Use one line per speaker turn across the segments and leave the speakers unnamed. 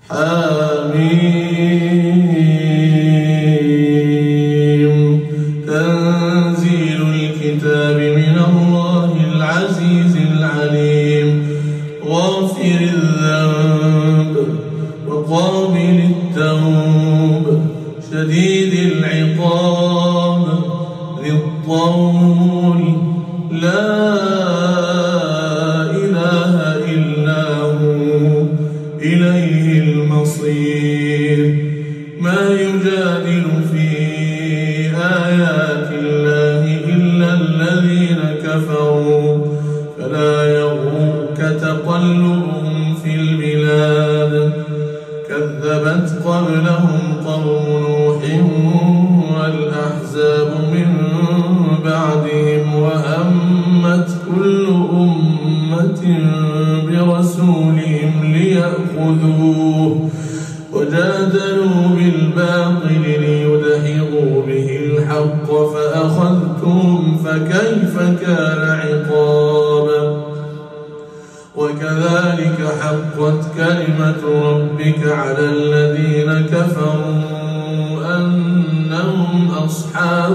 حميم تنزيل الكتاب من الله العزيز العليم غافر الذنب وقابل التوب شديد العقاب ذي الطول لا إله إلا هو إليه المصير ما يجادل في آيات الله إلا الذين كفروا فلا يغرك تقلبهم في البلاد كذبت قبلهم قوم نوح والأحزاب من بعدهم وهمت كل أمة برسولهم ليأخذوه وجادلوا بالباطل ليدحضوا به الحق فأخذتهم فكيف كان عقاب وكذلك حقت كلمة ربك على الذين كفروا أنهم أصحاب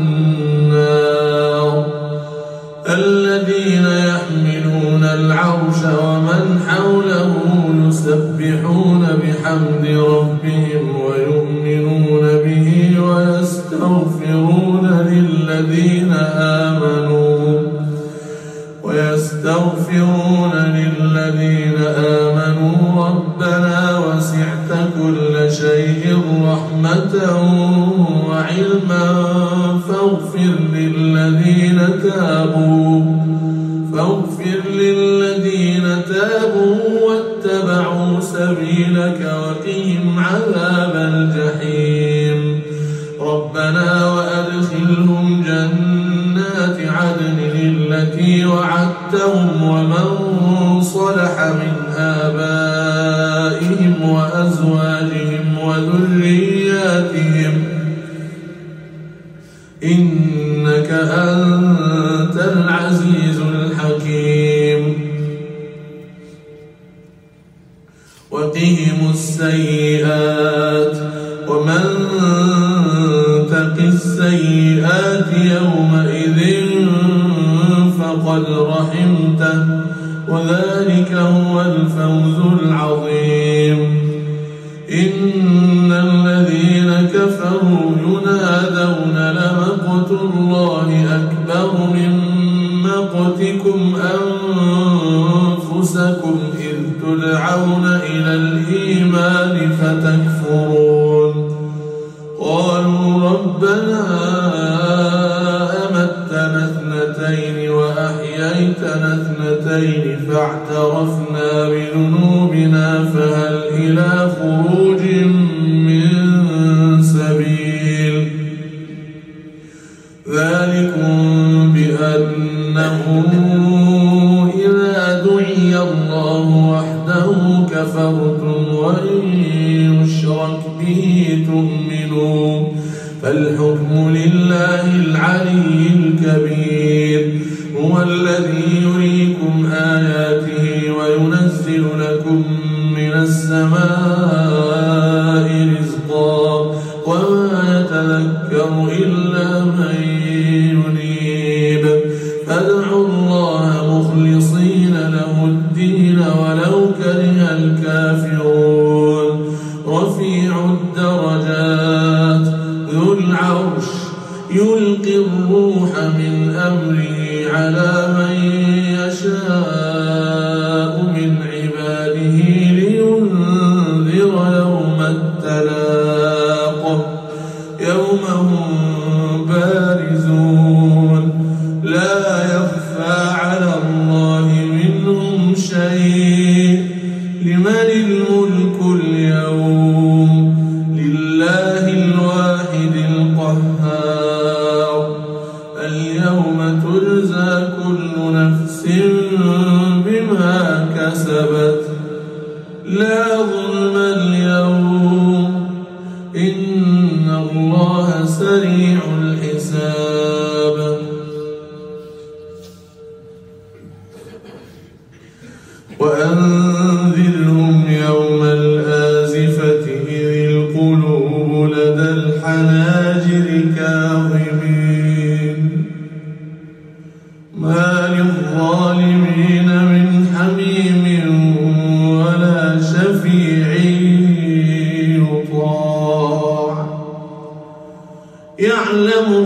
النار الذين يحملون العرش ومن حوله يسبحون بحمد ربهم ويؤمنون به ويستغفرون للذين آمنوا ربنا وسعت كل شيء رحمة وعلما فاغفر للذين تابوا واتبعوا سبيلك وقهم عذاب الجحيم ربنا وأدخلهم جنات عدن التي وعدتهم ومن صلح من آبائهم وأزواجهم وذرياتهم إنك أنت العزيز الحكيم وقهم السيئات ومن تق السيئات يومئذ فقد رحمته وذلك هو الفوز العظيم إن الذين كفروا ينادون لمقت الله أكبر من مقتكم أنفسكم إذ تدعون إلى الإيمان فتكفرون قالوا ربنا أمتنا اثنتين وأحييتنا اثنتين فاعترفنا بذنوبنا فهل إلى خروج من سبيل ذلكم بأنه إذا دعي الله وحده كفرتم وإن يشرك به تؤمنون فالحكم لله العلي الكبير هو الذي يريكم آياته وينزل لكم من السماء رزقا وما يتذكر إلا من ينيب فادعوا الله مخلصين له الدين ولو كره الكافرون رفيع الدرجات ذو العرش يلقي الروح من أمره على من يشاء من عباده لينذر يوم التلاق يوم هم بارزون لا يخفى على الله منهم شيء لمن الملك اليوم لله الواحد القهار اليوم تجزى كل نفس بما كسبت لا ظلم اليوم إن الله سريع الحساب وأنذرهم يوم الآزمة شفيع يطاع يعلم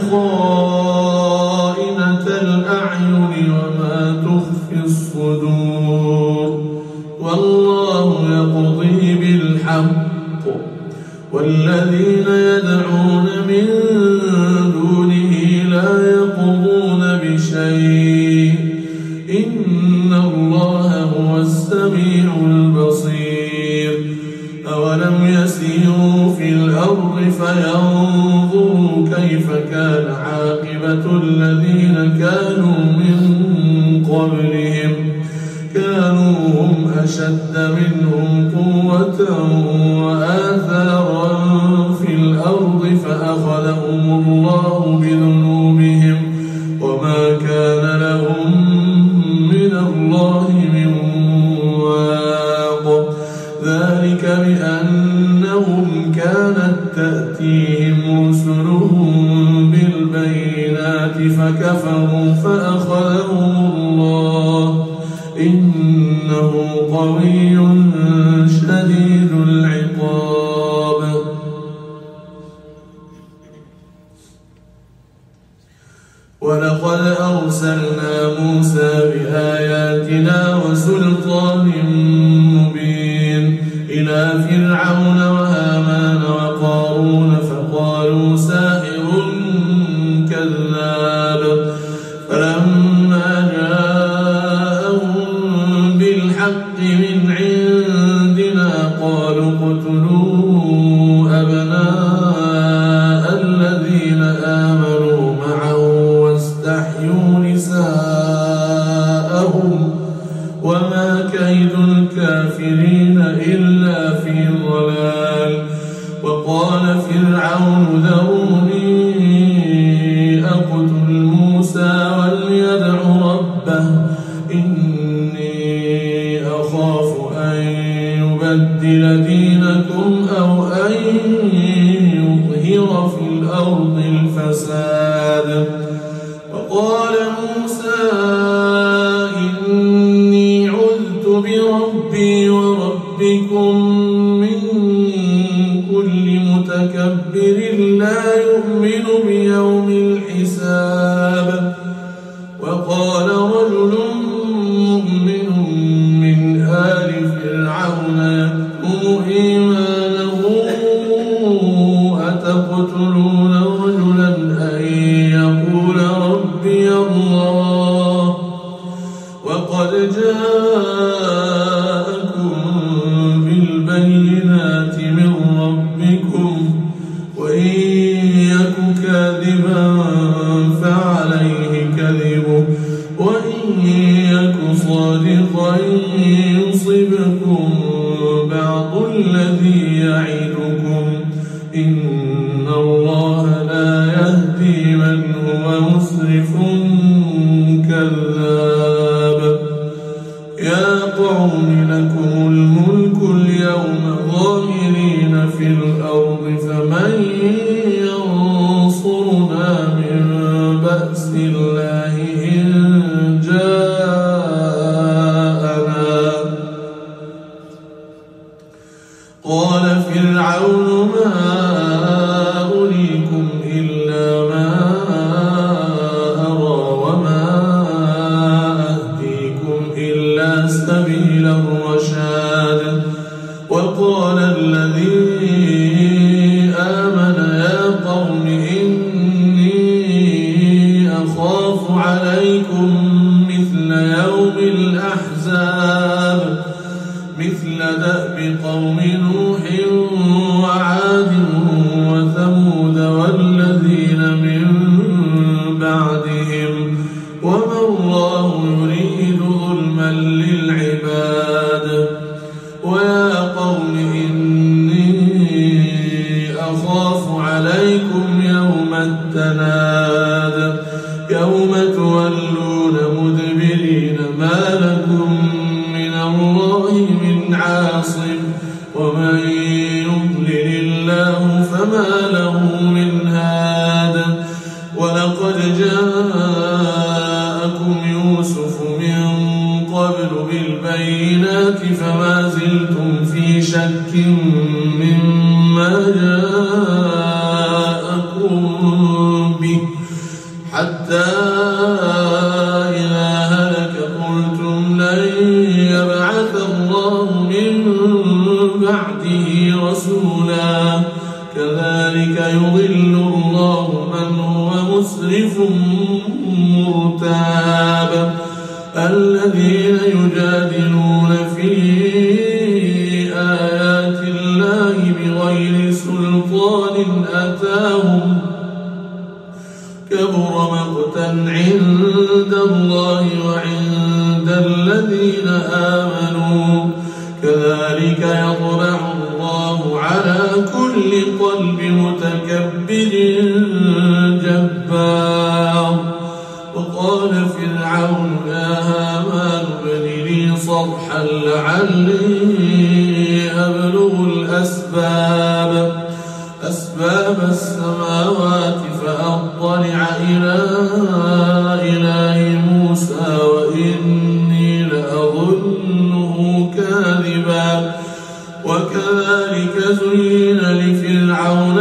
خائنة الأعين وما تخفي الصدور والله يقضي بالحق والذين يدعون من دونه لا يقضون بشيء إن الله هو السميع البصير أولم يسيروا في الأرض فينظروا كيف كان عاقبة الذين كانوا من قبلهم كانوا هم أشد منهم قوة وآثارا في الأرض فأخذهم الله بذنوبهم وما كان لهم من الله من واق ذلك بأنهم كانت تأتيهم رسلهم بالبينات فكفروا فأخذهم الله إنه قوي شديد العقاب ولقد أرسلنا موسى بآياتنا وسلطان مبين إلى فرعون وهامان وقارون فقالوا ساحر كذاب فلما جاءهم بالحق من عندنا قالوا اقتلوا أبناء الذين آمنوا معه واستحيوا نساءهم وما كيد الكافرين إلا في ضلال وقال فرعون ذروني أقتل موسى وليدع ربه إني أخاف أن يبدل دينكم أو أن يظهر في الأرض الفساد وقال موسى إني عذت بربي وربكم من كل متكبر لا يؤمن بيوم الحساب وقال رجل مؤمن من آل فرعون يكتم إيمانه أتقتلون رجلا أن يقول ربي الله وقد جاءكم بالبينات من ربكم وإن يك كاذبا فعليه كذبه وإن يك صادقا يصبكم بعض الذي يعدكم إن الله لا يهدي من هو مسرف كذاب يا قوم لكم الملك اليوم ظاهرين في الأرض فمن ينصرنا من بأس الله إن جاءنا قال فرعون ما أريكم إلا ما أرى وما أهديكم إلا سبيل الرشاد وقال الذي آمن يا قوم إني أخاف عليكم مثل يوم الأحزاب مثل دأب قوم نوح وعاد وثمود والذين من بعدهم وما الله يريد ظلما للعباد ويا قوم إني أخاف عليكم يوم التناد يوم تولون مدبرين ما لكم من الله من عاصم ومن يضلل الله فما له من هاد ولقد جاءكم يوسف من قبل بالبينات فما زلتم في شك مما جاءكم به حتى إذا هلك قلتم لن يبعث الله من بعده رسولا كذلك يضل الله من هو مسرف مرتاب الذين يجادلون في آيات الله بغير سلطان أتاهم كبر مقتا عند الله وعند الذين آمنوا كذلك يطبع الله على كل قلب متكبر جبار وقال فرعون يا هامان ابن لي صرحا لعلي أبلغ أسباب السماوات فأطلع إلى إله موسى وإني لأظنه كاذبا وكذلك زين لفرعون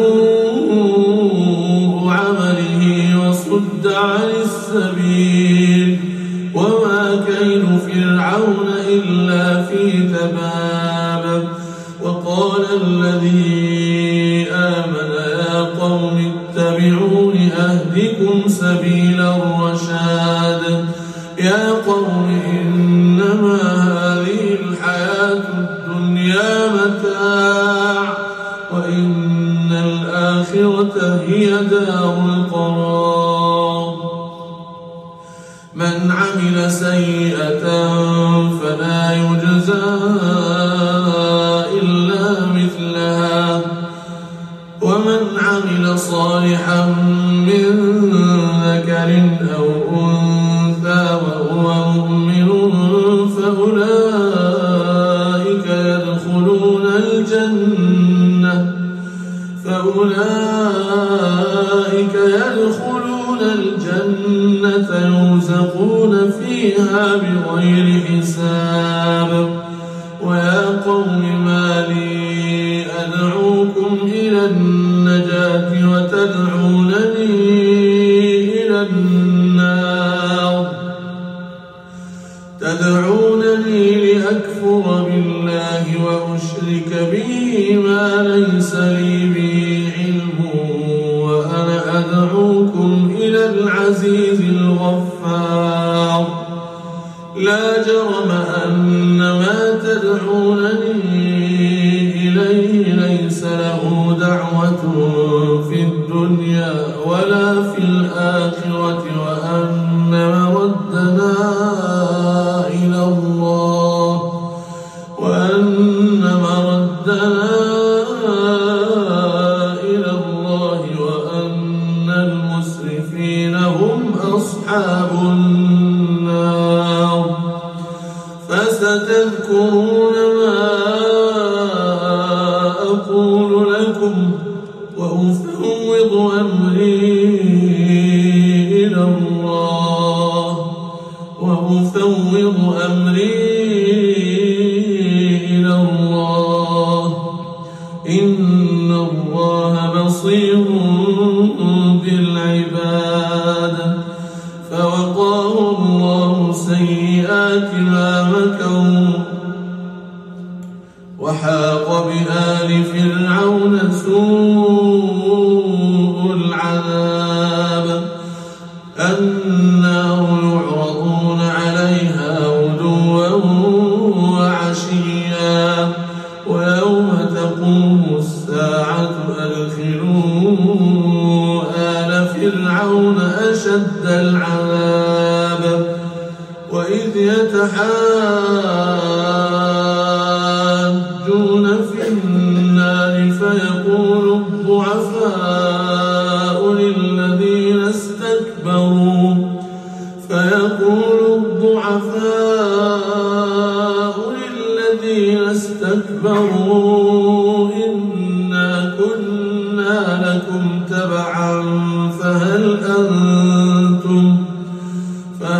سوء عمله وصد عن السبيل وما كيد فرعون إلا في تباب وقال الذي آمن يا قوم اتبعون أهدكم سبيل الرشاد يا قوم إنما هذه الحياة الدنيا متاع وإن الآخرة هي دار القرار من عمل سيئة فلا يجزى إلا مثلها ومن عمل صالحا من ذكر أو أنثى وهو مؤمن فأولئك يدخلون الجنة يرزقون فيها بغير حساب ويا قوم ما لي أدعوكم إلى النجاة وتدعونني إلى النار تدعونني لأكفر بالله وأشرك به ما ليس لي به علم وأنا أدعوكم إلى العزيز الغفار لا جرم أن ما تدعونني إليه ليس له دعوة في الدنيا ولا في الآخرة وأن مردنا إلى الله وأن المسرفين هم أصحاب النار فستذكرون ما أقول لكم وأفوض أمري إلى الله إن الله بصير بالعباد فوقاه الله سيئات ما مكروا وحاق بآل فرعون سوء العذاب النار يعرضون عليها غدوا وعشيا ويوم تقوم الساعة أدخلوا آل فرعون أشد العذاب وإذ يتحاجون في النار فيقول الضعفاء للذين استكبروا إنا كنا لكم تبعا فهل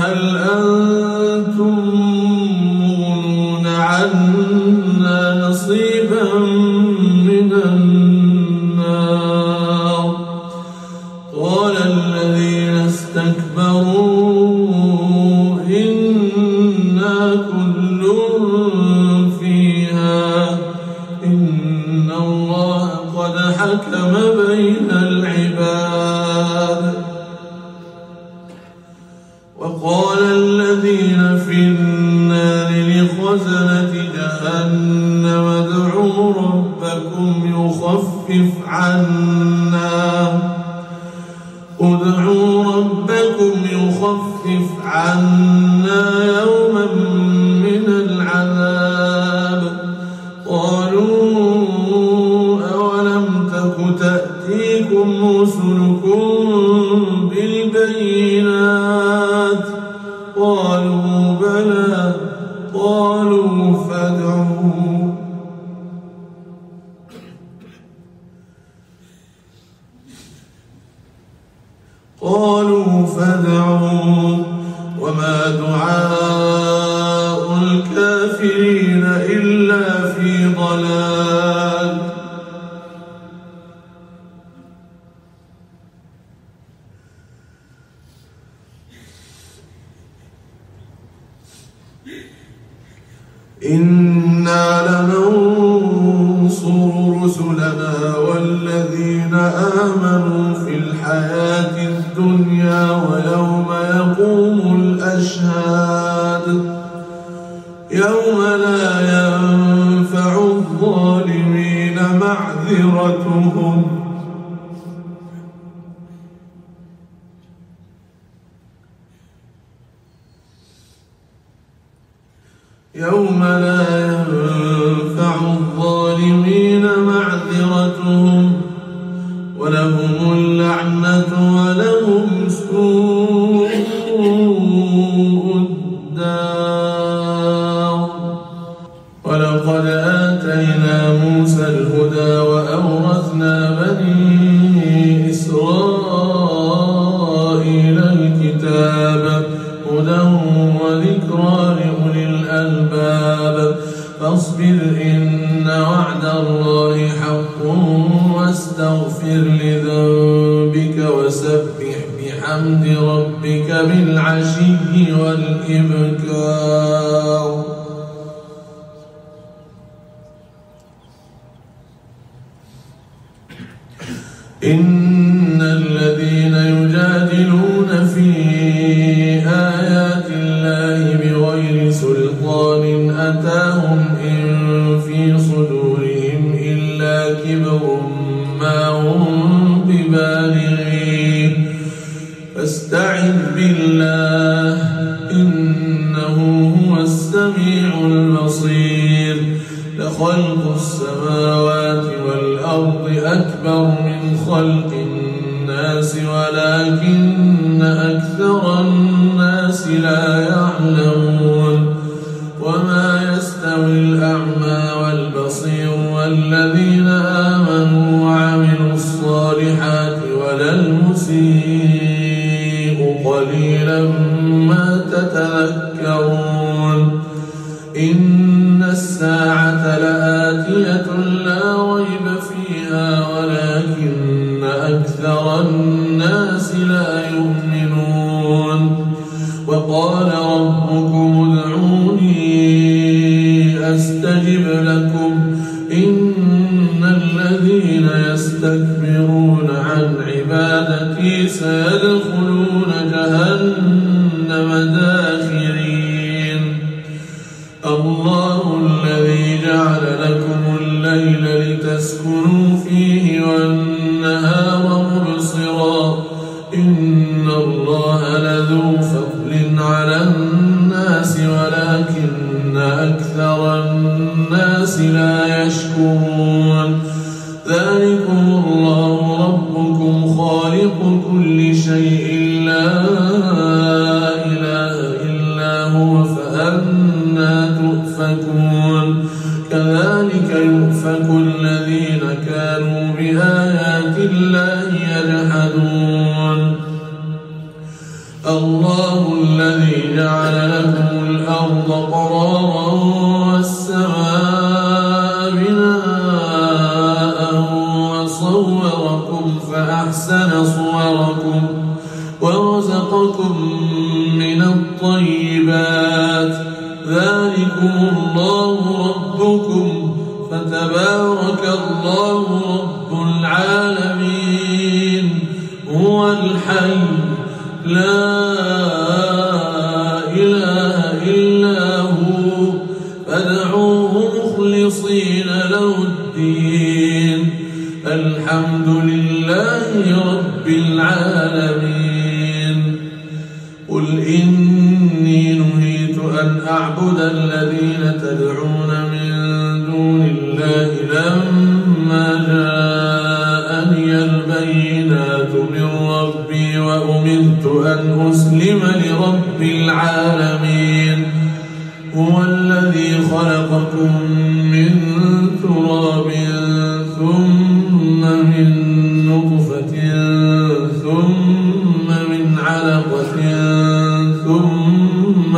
أنتم مغنون عنا نصيبا نصيبا من النار. قال الذين استكبروا إنا كل فيها إن الله قد حكم بين العباد. وقال الذين في النار لخزنة جهنم ادعوا ربكم يخفف عنا يوما من العذاب. قالوا أولم تك تأتيكم رسلكم بالبينات؟ قالوا بلى. قالوا فادعوا وما دعاء الكافرين إلا في ضلال. إنا لننصر رسلنا والذين آمنوا في الحياة الدنيا ويوم يقوم الأشهاد. يوم لا ينفع الظالمين معذرتهم ولهم اللعنة ولهم سوء الدار. ولقد آتينا موسى الهدى وأورثنا بني إسرائيل الكتاب هدى وذكرى لأولي الألباب. فاصبر إن وعد الله حق واستغفر لذنبك وسبح بحمد ربك بالعشي والإبكار. إن الذين يجادلون في آيات الله بغير سلطان أتاهم إن في صدورهم إلا كبر ما هم ببالغيه فاستعذ بالله إنه هو السميع البصير. لخلق السماوات والأرض أكبر من خلق الناس ولكن أكثر الناس لا يعلمون. وما يستوي الأعمى والبصير والذين آمنوا وعملوا الصالحات ولا المسيء قليلا ما تتذكرون. إن الساعة لآتية لا ريب فيها ولكن أكثر الناس لا يؤمنون. وقال ربكم ادعوني أستجب لكم إن الذين يستكبرون عن عبادتي سيدخلون جهنم داخرين. الله الذي جعل لكم الليل لتسكنوا فيه والنهار مبصرا إن الله لذو فضل على الناس ولكن أكثر الناس لا يشكرون. ذلكم الله ربكم خالق كل شيء لا إله إلا هو فأنى تؤفكون. كذلك يؤفك الذين كانوا بآيات الله يجحدون. الله الذي جعل لكم الأرض قرارا والسماء فأحسن صوركم ورزقكم من الطيبات ذلكم الله ربكم فتبارك الله رب العالمين هو الحي لا إله إلا هو فادعوه مخلصين له الدين الحمد لله رب العالمين قل إني نهيت أن أعبد الذين تدعون من دون الله لما جاءني البينات من ربي وأمرت أن أسلم لرب العالمين هو الذي خلقكم من تراب ثم من نطفة ثم من علقة ثم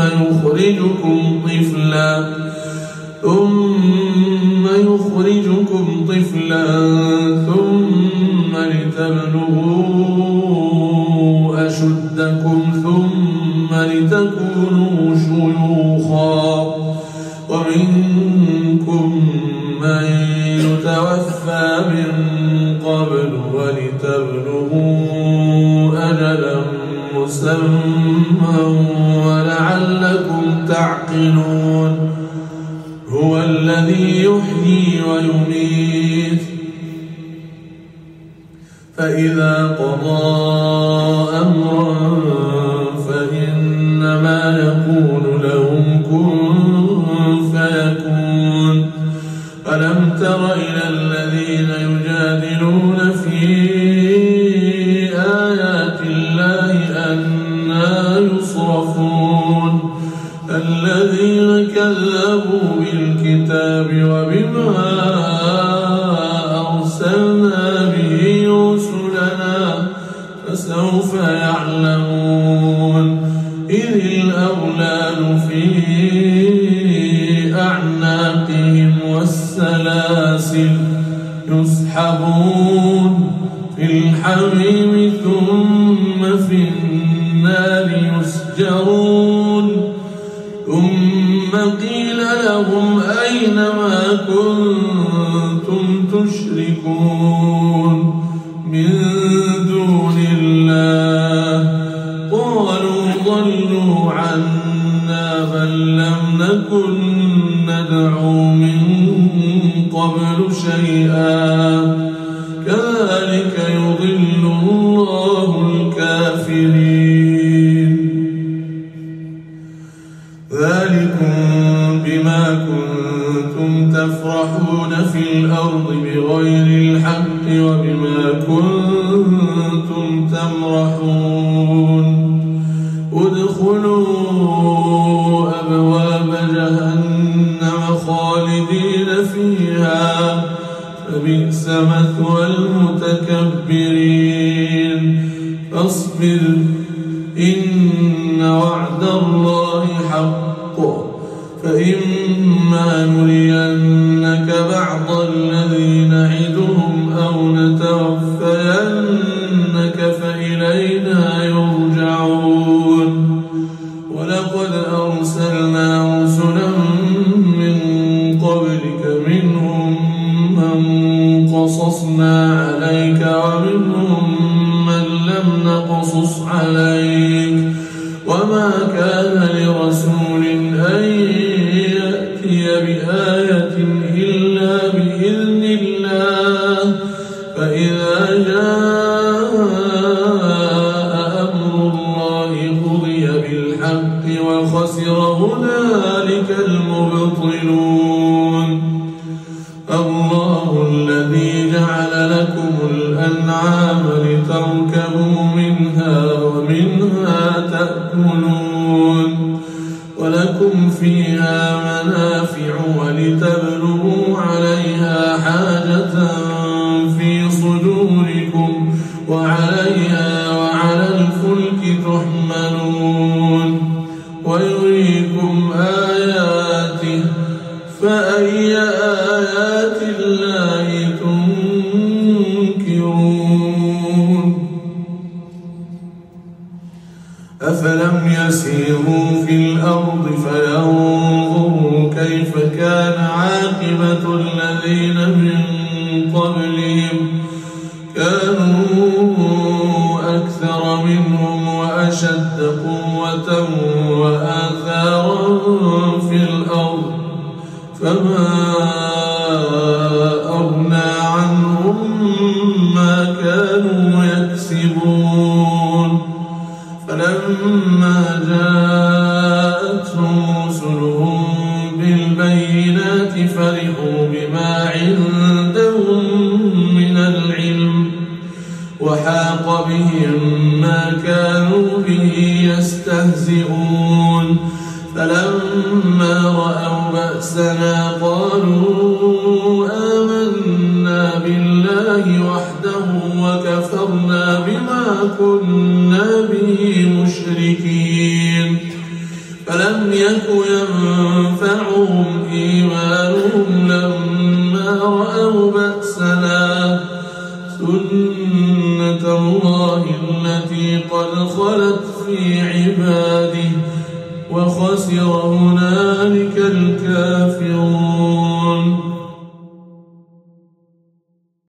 يخرجكم طفلا ثم لتبلغوا أشدكم ثم لتكونوا شيوخا ومنكم من يتوفى من قبل ولتبلغوا أجلا مسمى ولعلكم تعقلون هو الذي يحيي ويميت فإذا قضى أمرا فإنما يقول له كن فيكون ألم تر إلى الذين يجادلون في آيات الله أنى يصرفون الذين كذبوا بالكتاب وبما أرسلنا به رسلنا فسوف يعلمون إذ الأغلال في أعناقهم والسلاسل يسحبون في الحميم ثم في النار يسجرون ثم قيل لهم أين ما كنتم تشركون من دون الله قالوا ضلوا عنا بل لم نكن ندعو من قبل شيئا كذلك يضل الله الكافرين ذلكم بما كنتم تفرحون في الأرض بغير الحق وبما كنتم تمرحون ادخلوا أبواب جهنم خالدين فيها فبئس مثوى المتكبرين فاصبر إن وعد الله حق فإما نرينك بعض الذي نعدهم أو نتوفينك فإلينا يرجعون ولقد أرسلنا رسلا من قبلك منهم من قصصنا عليك ومنهم من لم نقصص عليك وما كان لرسول أن يأتي بآية إلا بإذن الله فإذا جاء أمر الله قضي بالحق وخسر هنالك المبطلون الله الذي جعل لكم الأنعام لتركبوا منها ومنها تأكلون ولكم فيها منافع ولتبلغوا عليها حاجة في صدوركم وعليها وعلى الفلك تحملون ويريكم آياته فأي آيات الله تنكرون يسيروا في الأرض فينظروا كيف كان عاقبة الذين من قبلهم كانوا أكثر منهم وأشد قوة وآثارا في الأرض فما أغنى عنهم ما كانوا يكسبون فلما جاءتهم رسلهم بالبينات فرحوا بما عندهم من العلم وحاق بهم ما كانوا به يستهزئون فلما رأوا بأسنا قالوا آمنا بالله وحده وكفرنا بما كنا به مشركين فلم يك ينفعهم إيمانهم لما رأوا بأسنا سنة الله التي قد خلت في عباده وخسر هنالك الكافرون